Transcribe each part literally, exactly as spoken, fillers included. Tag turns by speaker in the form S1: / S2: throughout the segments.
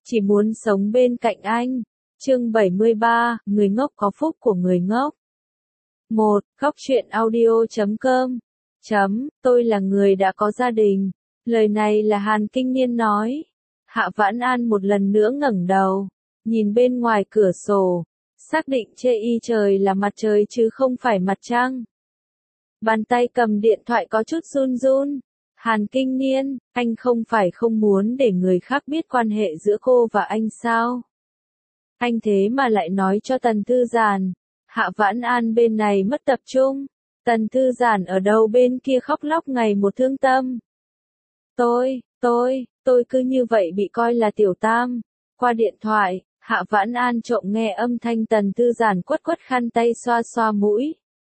S1: Chỉ muốn sống bên cạnh anh. Chương bảy mươi ba, người ngốc có phúc của người ngốc. một. Góc truyện audio chấm com. Chấm, tôi là người đã có gia đình. Lời này là Hàn Kinh Niên nói. Hạ Vãn An một lần nữa ngẩng đầu, nhìn bên ngoài cửa sổ, xác định chê y trời là mặt trời chứ không phải mặt trăng. Bàn tay cầm điện thoại có chút run run. Hàn Kinh Niên, anh không phải không muốn để người khác biết quan hệ giữa cô và anh sao? Anh thế mà lại nói cho Tần Thư Giản. Hạ Vãn An bên này mất tập trung. Tần Thư Giản ở đầu bên kia khóc lóc ngày một thương tâm. Tôi, tôi, tôi cứ như vậy bị coi là tiểu tam. Qua điện thoại, Hạ Vãn An trộm nghe âm thanh Tần Thư Giản quất quất khăn tay xoa xoa mũi.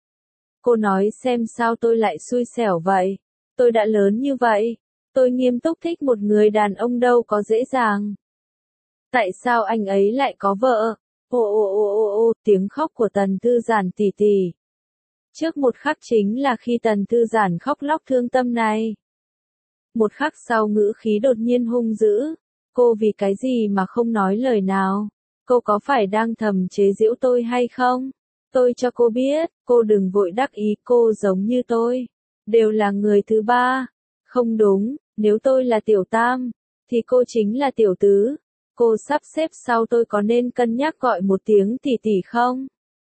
S1: Cô nói xem sao tôi lại xui xẻo vậy. Tôi đã lớn như vậy. Tôi nghiêm túc thích một người đàn ông đâu có dễ dàng. Tại sao anh ấy lại có vợ? Ô ô ô ô ô, tiếng khóc của Tần Thư Giản tỉ tỉ. Trước một khắc chính là khi Tần Thư Giản khóc lóc thương tâm này. Một khắc sau ngữ khí đột nhiên hung dữ. Cô vì cái gì mà không nói lời nào? Cô có phải đang thầm chế giễu tôi hay không? Tôi cho cô biết, cô đừng vội đắc ý, cô giống như tôi. Đều là người thứ ba. Không đúng, nếu tôi là tiểu tam, thì cô chính là tiểu tứ. Cô sắp xếp sau tôi có nên cân nhắc gọi một tiếng tỷ tỷ không?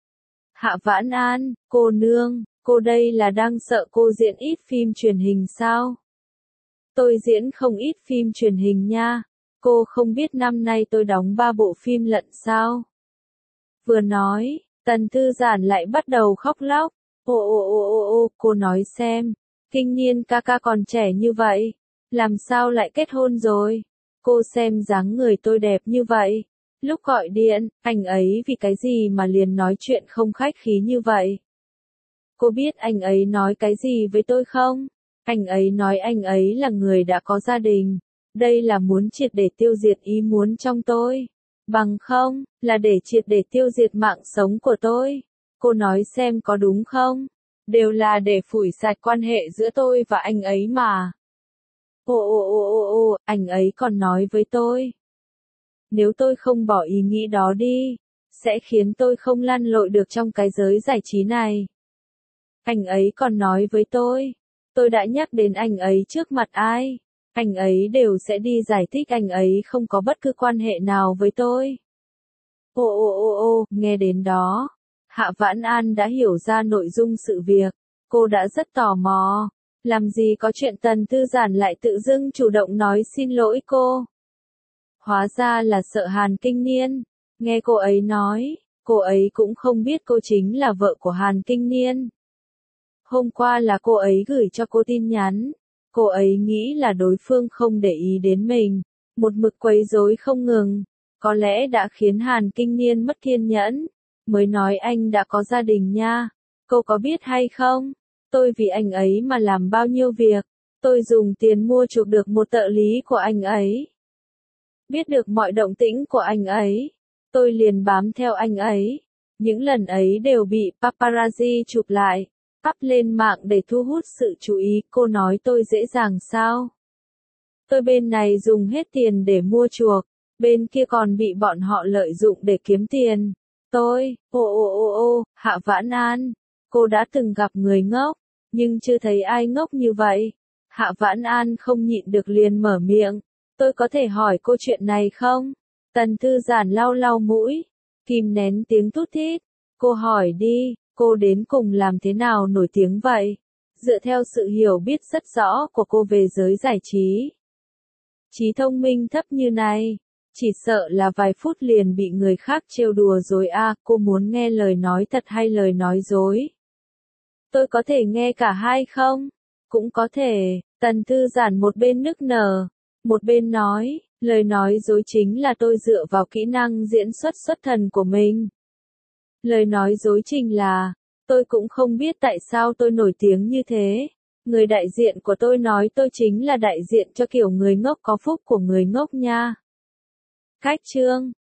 S1: Hạ Vãn An, cô nương, cô đây là đang sợ cô diễn ít phim truyền hình sao? Tôi diễn không ít phim truyền hình nha. Cô không biết năm nay tôi đóng ba bộ phim lận sao? Vừa nói, Tần Thư Giản lại bắt đầu khóc lóc. Ô ô ô ô ô, cô nói xem, Kinh Niên ca ca còn trẻ như vậy, làm sao lại kết hôn rồi? Cô xem dáng người tôi đẹp như vậy. Lúc gọi điện, anh ấy vì cái gì mà liền nói chuyện không khách khí như vậy? Cô biết anh ấy nói cái gì với tôi không? Anh ấy nói anh ấy là người đã có gia đình. Đây là muốn triệt để tiêu diệt ý muốn trong tôi. Bằng không, là để triệt để tiêu diệt mạng sống của tôi. Cô nói xem có đúng không? Đều là để phủi sạch quan hệ giữa tôi và anh ấy mà. Ô ô ô ô ô, anh ấy còn nói với tôi. Nếu tôi không bỏ ý nghĩ đó đi, sẽ khiến tôi không lăn lội được trong cái giới giải trí này. Anh ấy còn nói với tôi. Tôi đã nhắc đến anh ấy trước mặt ai. Anh ấy đều sẽ đi giải thích anh ấy không có bất cứ quan hệ nào với tôi. Ô ô ô ô, nghe đến đó. Hạ Vãn An đã hiểu ra nội dung sự việc. Cô đã rất tò mò. Làm gì có chuyện Tần Thư Giản lại tự dưng chủ động nói xin lỗi cô. Hóa ra là sợ Hàn Kinh Niên. Nghe cô ấy nói, cô ấy cũng không biết cô chính là vợ của Hàn Kinh Niên. Hôm qua là cô ấy gửi cho cô tin nhắn. Cô ấy nghĩ là đối phương không để ý đến mình. Một mực quấy rối không ngừng. Có lẽ đã khiến Hàn Kinh Niên mất kiên nhẫn. Mới nói anh đã có gia đình nha. Cô có biết hay không? Tôi vì anh ấy mà làm bao nhiêu việc. Tôi dùng tiền mua chuộc được một trợ lý của anh ấy. Biết được mọi động tĩnh của anh ấy. Tôi liền bám theo anh ấy. Những lần ấy đều bị paparazzi chụp lại. Up lên mạng để thu hút sự chú ý. Cô nói tôi dễ dàng sao? Tôi bên này dùng hết tiền để mua chuộc. Bên kia còn bị bọn họ lợi dụng để kiếm tiền. Tôi, ô ô ô ô, Hạ Vãn An. Cô đã từng gặp người ngốc, nhưng chưa thấy ai ngốc như vậy. Hạ Vãn An không nhịn được liền mở miệng. Tôi có thể hỏi cô chuyện này không? Tần Thư Giản lau lau mũi, kìm nén tiếng thút thít. Cô hỏi đi, cô đến cùng làm thế nào nổi tiếng vậy? Dựa theo sự hiểu biết rất rõ của cô về giới giải trí. Trí thông minh thấp như này, chỉ sợ là vài phút liền bị người khác trêu đùa rồi à, cô muốn nghe lời nói thật hay lời nói dối? Tôi có thể nghe cả hai không? Cũng có thể. Tần Thư Giản một bên nức nở, một bên nói, lời nói dối chính là tôi dựa vào kỹ năng diễn xuất xuất thần của mình. Lời nói dối chính là, tôi cũng không biết tại sao tôi nổi tiếng như thế. Người đại diện của tôi nói tôi chính là đại diện cho kiểu người ngốc có phúc của người ngốc nha. Cách chương